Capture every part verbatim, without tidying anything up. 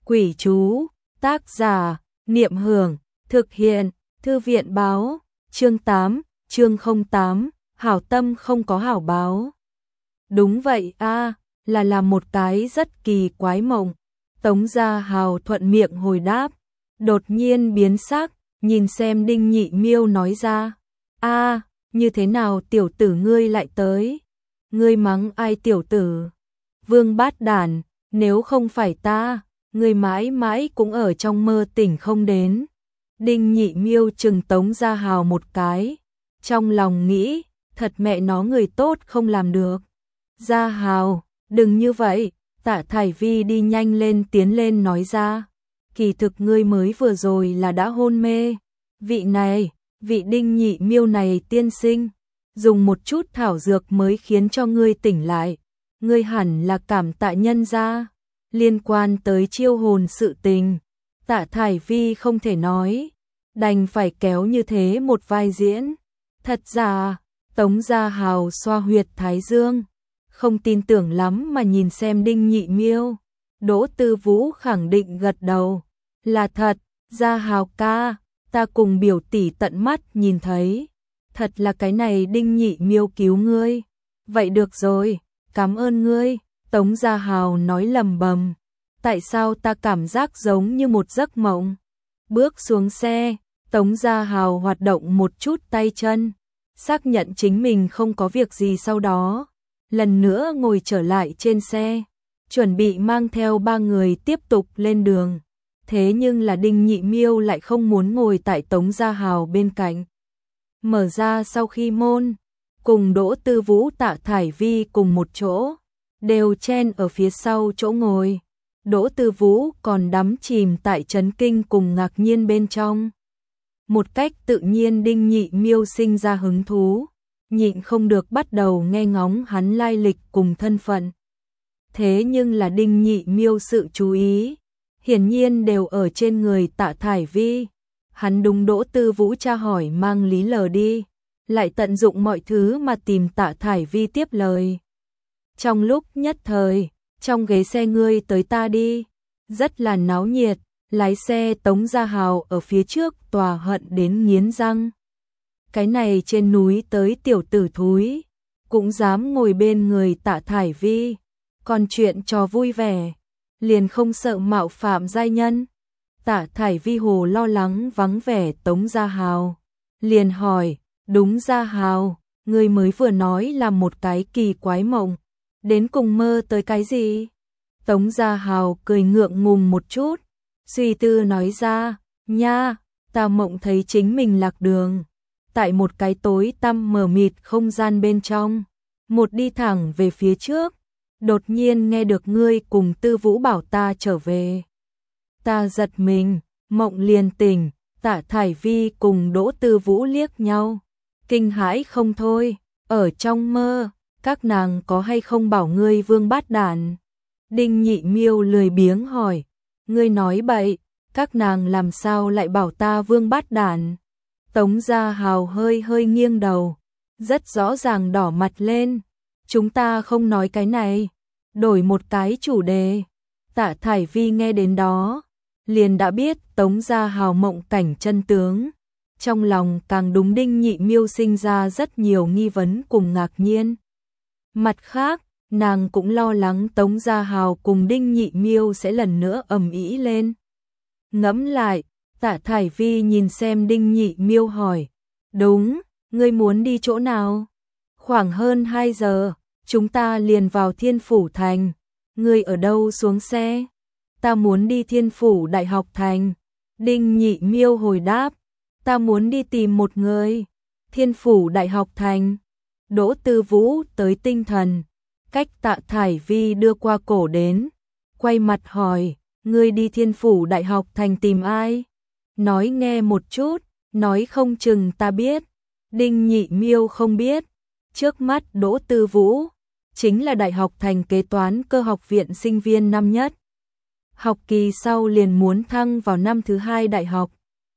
Quỷ chú, tác giả, Niệm Hưởng, thực hiện, Thư viện báo, chương tám, chương không tám, hảo tâm không có hảo báo. Đúng vậy a, là là một cái rất kỳ quái mộng. Tống Gia Hào thuận miệng hồi đáp, đột nhiên biến sắc, nhìn xem Đinh Nhị Miêu nói ra, a, như thế nào tiểu tử ngươi lại tới? Ngươi mắng ai tiểu tử? Vương Bát Đản, nếu không phải ta, ngươi mãi mãi cũng ở trong mơ tỉnh không đến. Đinh Nhị Miêu chừng Tống Gia Hào một cái, trong lòng nghĩ, thật mẹ nó người tốt không làm được. Gia Hào, đừng như vậy, Tạ Thải Vi đi nhanh lên tiến lên nói ra, kỳ thực ngươi mới vừa rồi là đã hôn mê. Vị này, vị Đinh Nhị Miêu này tiên sinh, dùng một chút thảo dược mới khiến cho ngươi tỉnh lại. Ngươi hẳn là cảm tạ nhân gia. Liên quan tới chiêu hồn sự tình, Tạ Thải Vi không thể nói, đành phải kéo như thế một vai diễn. Thật ra, Tống Gia Hào xoa huyệt thái dương, không tin tưởng lắm mà nhìn xem Đinh Nhị Miêu. Đỗ Tư Vũ khẳng định gật đầu, là thật, Gia Hào ca, ta cùng biểu tỷ tận mắt nhìn thấy, thật là cái này Đinh Nhị Miêu cứu ngươi. Vậy được rồi, cảm ơn ngươi. Tống Gia Hào nói lầm bầm, tại sao ta cảm giác giống như một giấc mộng? Bước xuống xe, Tống Gia Hào hoạt động một chút tay chân, xác nhận chính mình không có việc gì, sau đó lần nữa ngồi trở lại trên xe, chuẩn bị mang theo ba người tiếp tục lên đường. Thế nhưng là Đinh Nhị Miêu lại không muốn ngồi tại Tống Gia Hào bên cạnh. Mở ra sau khi môn, cùng Đỗ Tư Vũ Tạ Thải Vi cùng một chỗ, đều chen ở phía sau chỗ ngồi. Đỗ Tư Vũ còn đắm chìm tại chấn kinh cùng ngạc nhiên bên trong. Một cách tự nhiên Đinh Nhị Miêu sinh ra hứng thú, nhịn không được bắt đầu nghe ngóng hắn lai lịch cùng thân phận. Thế nhưng là Đinh Nhị Miêu sự chú ý, hiển nhiên đều ở trên người Tạ Thải Vi. Hắn đúng Đỗ Tư Vũ tra hỏi mang lý lờ đi, lại tận dụng mọi thứ mà tìm Tạ Thải Vi tiếp lời. Trong lúc nhất thời, trong ghế xe ngươi tới ta đi, rất là náo nhiệt, lái xe Tống Gia Hào ở phía trước tòa hận đến nghiến răng. Cái này trên núi tới tiểu tử thúi, cũng dám ngồi bên người Tạ Thải Vi, còn chuyện trò vui vẻ, liền không sợ mạo phạm giai nhân. Tạ Thải Vi hồ lo lắng vắng vẻ Tống Gia Hào, liền hỏi, đúng Gia Hào, ngươi mới vừa nói là một cái kỳ quái mộng, đến cùng mơ tới cái gì? Tống Gia Hào cười ngượng ngùng một chút, suy tư nói ra, nha, ta mộng thấy chính mình lạc đường, tại một cái tối tăm mờ mịt không gian bên trong, một đi thẳng về phía trước, đột nhiên nghe được ngươi cùng Tư Vũ bảo ta trở về. Ta giật mình, mộng liền tỉnh. Tạ Thải Vi cùng Đỗ Tư Vũ liếc nhau, kinh hãi không thôi, ở trong mơ, các nàng có hay không bảo ngươi Vương Bát Đản? Đinh Nhị Miêu lười biếng hỏi, ngươi nói bậy, các nàng làm sao lại bảo ta Vương Bát Đản? Tống Gia Hào hơi hơi nghiêng đầu, rất rõ ràng đỏ mặt lên, chúng ta không nói cái này, đổi một cái chủ đề. Tạ Thải Vi nghe đến đó, liền đã biết Tống Gia Hào mộng cảnh chân tướng, trong lòng càng đúng Đinh Nhị Miêu sinh ra rất nhiều nghi vấn cùng ngạc nhiên. Mặt khác, nàng cũng lo lắng Tống Gia Hào cùng Đinh Nhị Miêu sẽ lần nữa ầm ĩ lên. Ngẫm lại, Tạ Thải Vi nhìn xem Đinh Nhị Miêu hỏi, đúng, ngươi muốn đi chỗ nào? Khoảng hơn hai giờ, chúng ta liền vào Thiên Phủ Thành, ngươi ở đâu xuống xe? Ta muốn đi Thiên Phủ Đại học Thành. Đinh Nhị Miêu hồi đáp, ta muốn đi tìm một người. Thiên Phủ Đại học Thành. Đỗ Tư Vũ tới tinh thần, cách Tạ Thải Vi đưa qua cổ đến, quay mặt hỏi, ngươi đi Thiên Phủ Đại học Thành tìm ai? Nói nghe một chút, nói không chừng ta biết. Đinh Nhị Miêu không biết, trước mắt Đỗ Tư Vũ chính là Đại học Thành kế toán cơ học viện sinh viên năm nhất. Học kỳ sau liền muốn thăng vào năm thứ hai đại học.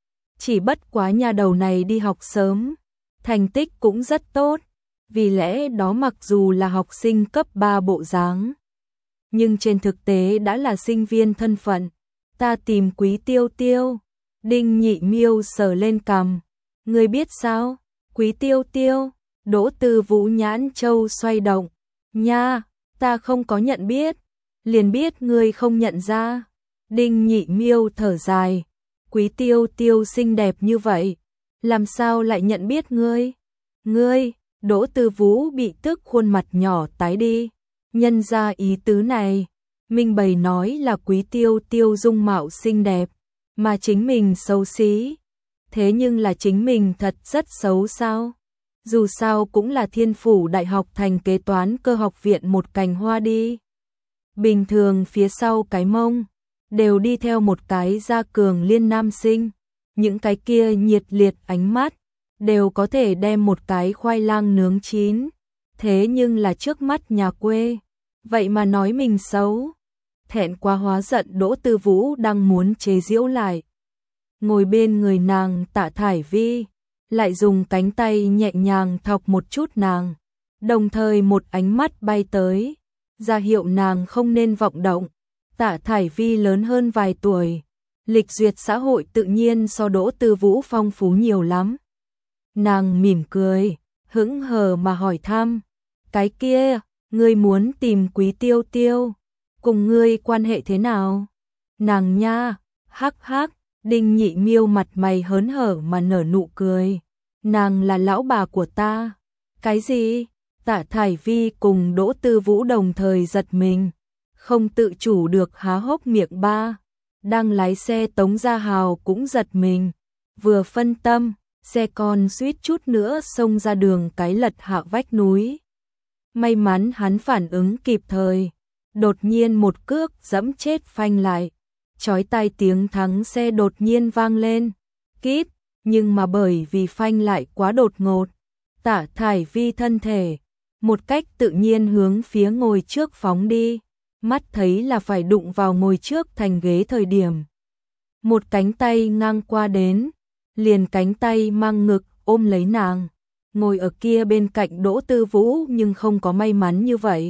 Chỉ bất quá nhà đầu này đi học sớm, thành tích cũng rất tốt, vì lẽ đó mặc dù là học sinh cấp ba bộ dáng, nhưng trên thực tế đã là sinh viên thân phận, Ta tìm Quý Tiêu Tiêu. Đinh Nhị Miêu sờ lên cằm. Ngươi biết sao? Quý Tiêu Tiêu. Đỗ Tư Vũ nhãn châu xoay động. Nha, ta không có nhận biết. Liền biết ngươi không nhận ra. Đinh Nhị Miêu thở dài. Quý Tiêu Tiêu xinh đẹp như vậy, làm sao lại nhận biết ngươi? Ngươi, Đỗ Tư Vũ bị tức khuôn mặt nhỏ tái đi. Nhân ra ý tứ này, minh bày nói là Quý Tiêu Tiêu dung mạo xinh đẹp, mà chính mình xấu xí. Thế nhưng là chính mình thật rất xấu sao? Dù sao cũng là Thiên Phủ Đại học thành kế toán cơ học viện một cành hoa đi. Bình thường phía sau cái mông đều đi theo một cái gia cường liên nam sinh, những cái kia nhiệt liệt ánh mắt đều có thể đem một cái khoai lang nướng chín. Thế nhưng là trước mắt nhà quê, vậy mà nói mình xấu. Thẹn quá hóa giận, Đỗ Tư Vũ đang muốn chế giễu lại. Ngồi bên người nàng Tạ Thải Vi lại dùng cánh tay nhẹ nhàng thọc một chút nàng, đồng thời một ánh mắt bay tới, ra hiệu nàng không nên vọng động. Tạ Thải Vi lớn hơn vài tuổi, lịch duyệt xã hội tự nhiên so Đỗ Tư Vũ phong phú nhiều lắm. Nàng mỉm cười, hững hờ mà hỏi thăm, cái kia, ngươi muốn tìm Quý Tiêu Tiêu, cùng ngươi quan hệ thế nào? Nàng nha, hắc hắc. Đinh Nhị Miêu mặt mày hớn hở mà nở nụ cười. Nàng là lão bà của ta. Cái gì? Tạ Thải Vi cùng Đỗ Tư Vũ đồng thời giật mình, không tự chủ được há hốc miệng ba. Đang lái xe Tống Gia Hào cũng giật mình, vừa phân tâm, xe con suýt chút nữa xông ra đường cái lật hạ vách núi. May mắn hắn phản ứng kịp thời, đột nhiên một cước giẫm chết phanh lại. Chói tai tiếng thắng xe đột nhiên vang lên, kíp, nhưng mà bởi vì phanh lại quá đột ngột, Tạ Thải Vi thân thể một cách tự nhiên hướng phía ngồi trước phóng đi, mắt thấy là phải đụng vào ngồi trước thành ghế thời điểm. Một cánh tay ngang qua đến, liền cánh tay mang ngực ôm lấy nàng, ngồi ở kia bên cạnh Đỗ Tư Vũ nhưng không có may mắn như vậy.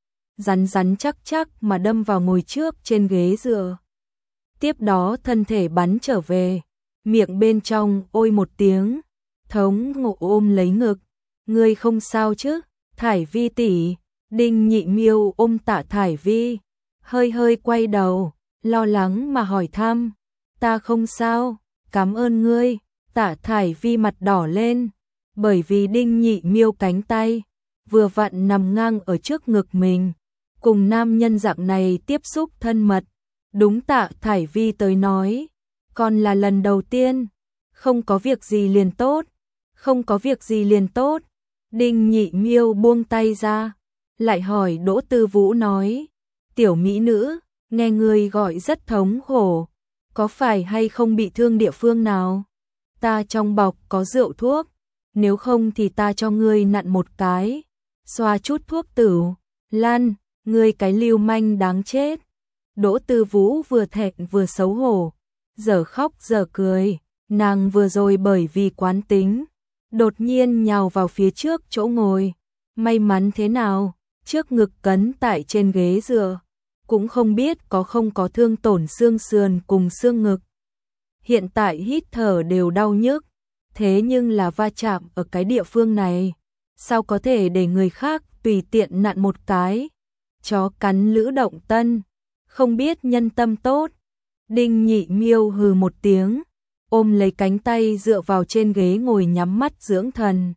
Rắn rắn chắc chắc mà đâm vào ngồi trước trên ghế dựa. Tiếp đó thân thể bắn trở về, miệng bên trong ôi một tiếng, Thống Ngộ ôm lấy ngực. Ngươi không sao chứ? Thải Vi tỷ. Đinh Nhị Miêu ôm Tạ Thải Vi, hơi hơi quay đầu, lo lắng mà hỏi thăm. Ta không sao, cảm ơn ngươi. Tạ Thải Vi mặt đỏ lên, bởi vì Đinh Nhị Miêu cánh tay vừa vặn nằm ngang ở trước ngực mình, cùng nam nhân dạng này tiếp xúc thân mật. Đúng Tạ Thải Vi tới nói, còn là lần đầu tiên. Không có việc gì liền tốt, không có việc gì liền tốt. Đinh Nhị Miêu buông tay ra, lại hỏi Đỗ Tư Vũ nói, tiểu mỹ nữ, nghe ngươi gọi rất thống khổ, có phải hay không bị thương địa phương nào? Ta trong bọc có rượu thuốc, nếu không thì ta cho ngươi nặn một cái, xoa chút thuốc tửu. Lan, ngươi cái lưu manh đáng chết. Đỗ Tư Vũ vừa thẹn vừa xấu hổ, giờ khóc giờ cười. Nàng vừa rồi bởi vì quán tính, đột nhiên nhào vào phía trước chỗ ngồi. May mắn thế nào, trước ngực cấn tại trên ghế dựa, cũng không biết có không có thương tổn xương sườn cùng xương ngực. Hiện tại hít thở đều đau nhức, thế nhưng là va chạm ở cái địa phương này, sao có thể để người khác tùy tiện nặn một cái. Chó cắn lữ động tân, không biết nhân tâm tốt. Đinh Nhị Miêu hừ một tiếng, ôm lấy cánh tay dựa vào trên ghế ngồi nhắm mắt dưỡng thần.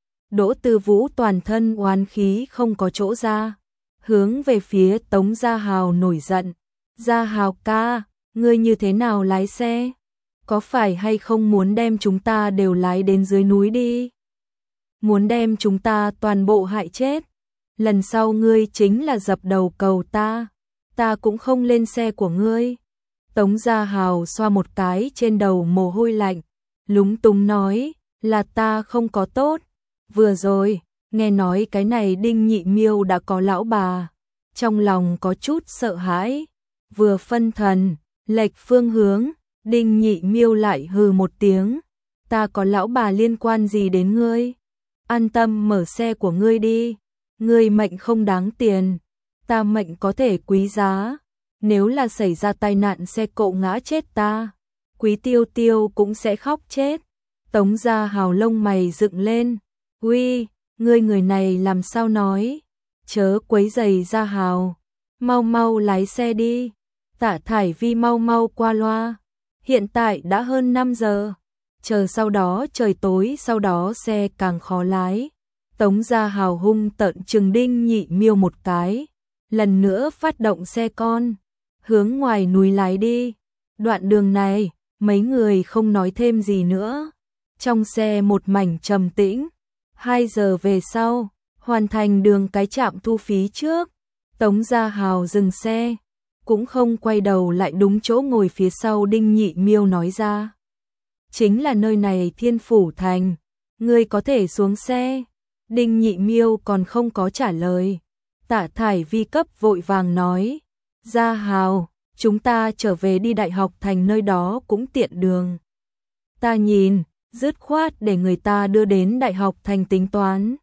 Đỗ Tư Vũ toàn thân oán khí không có chỗ ra, hướng về phía Tống Gia Hào nổi giận. Gia Hào ca, ngươi như thế nào lái xe? Có phải hay không muốn đem chúng ta đều lái đến dưới núi đi? Muốn đem chúng ta toàn bộ hại chết? Lần sau ngươi chính là dập đầu cầu ta, ta cũng không lên xe của ngươi. Tống Gia Hào xoa một cái trên đầu mồ hôi lạnh, lúng túng nói, là ta không có tốt. Vừa rồi, nghe nói cái này Đinh Nhị Miêu đã có lão bà, trong lòng có chút sợ hãi, vừa phân thần, lệch phương hướng, Đinh Nhị Miêu lại hừ một tiếng, ta có lão bà liên quan gì đến ngươi? An tâm mở xe của ngươi đi, ngươi mệnh không đáng tiền, ta mệnh có thể quý giá. nếu là xảy ra tai nạn xe cộ ngã chết ta, Quý Tiêu Tiêu cũng sẽ khóc chết. Tống Gia Hào lông mày dựng lên, uy, ngươi người này làm sao nói, chớ quấy rầy Gia Hào, mau mau lái xe đi. Tạ Thải Vi mau mau qua loa, hiện tại đã hơn năm giờ, chờ sau đó trời tối sau đó xe càng khó lái. Tống Gia Hào hung tợn trừng Đinh Nhị Miêu một cái, lần nữa phát động xe con, hướng ngoài núi lái đi. Đoạn đường này, mấy người không nói thêm gì nữa. Trong xe một mảnh trầm tĩnh. Hai giờ về sau, hoàn thành đường cái trạm thu phí trước, Tống Gia Hào dừng xe, cũng không quay đầu lại đúng chỗ ngồi phía sau Đinh Nhị Miêu nói ra. Chính là nơi này Thiên Phủ Thành, ngươi có thể xuống xe. Đinh Nhị Miêu còn không có trả lời. Tạ Thải Vi cấp vội vàng nói, Gia Hào, chúng ta trở về đi Đại học Thành nơi đó cũng tiện đường. Ta nhìn, dứt khoát để người ta đưa đến Đại học Thành tính toán.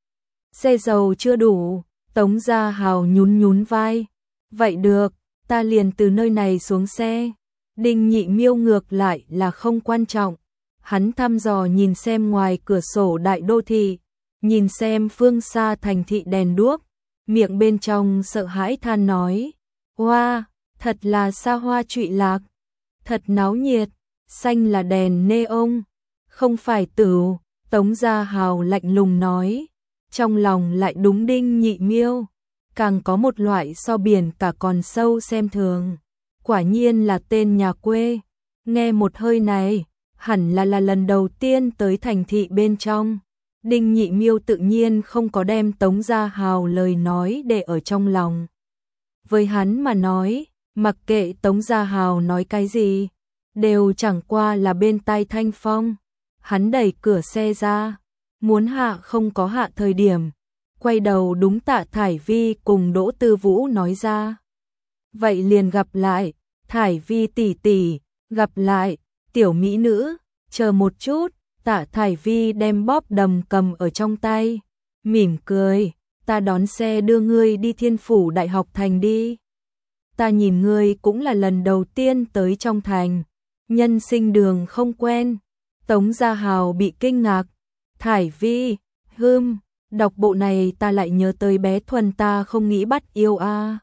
Xe dầu chưa đủ, Tống Gia Hào nhún nhún vai. Vậy được, ta liền từ nơi này xuống xe. Đinh Nhị Miêu ngược lại là không quan trọng. Hắn thăm dò nhìn xem ngoài cửa sổ đại đô thị, nhìn xem phương xa thành thị đèn đuốc, miệng bên trong sợ hãi than nói, hoa, thật là xa hoa trụy lạc, thật náo nhiệt, xanh là đèn neon, không phải tửu. Tống Gia Hào lạnh lùng nói, trong lòng lại đúng Đinh Nhị Miêu, càng có một loại so biển cả còn sâu xem thường. Quả nhiên là tên nhà quê, nghe một hơi này, hẳn là là lần đầu tiên tới thành thị bên trong. Đinh Nhị Miêu tự nhiên không có đem Tống Gia Hào lời nói để ở trong lòng. Với hắn mà nói, mặc kệ Tống Gia Hào nói cái gì, đều chẳng qua là bên tai thanh phong. Hắn đẩy cửa xe ra, muốn hạ không có hạ thời điểm, quay đầu đúng Tạ Thải Vi cùng Đỗ Tư Vũ nói ra. Vậy liền gặp lại, Thải Vi tỷ tỷ, gặp lại, tiểu mỹ nữ, chờ một chút. Tạ Thải Vi đem bóp đầm cầm ở trong tay, mỉm cười, ta đón xe đưa ngươi đi Thiên Phủ Đại học Thành đi. Ta nhìn ngươi cũng là lần đầu tiên tới trong thành, nhân sinh đường không quen. Tống Gia Hào bị kinh ngạc, Thải Vi, hưm, đọc bộ này ta lại nhớ tới bé Thuần ta không nghĩ bắt yêu a.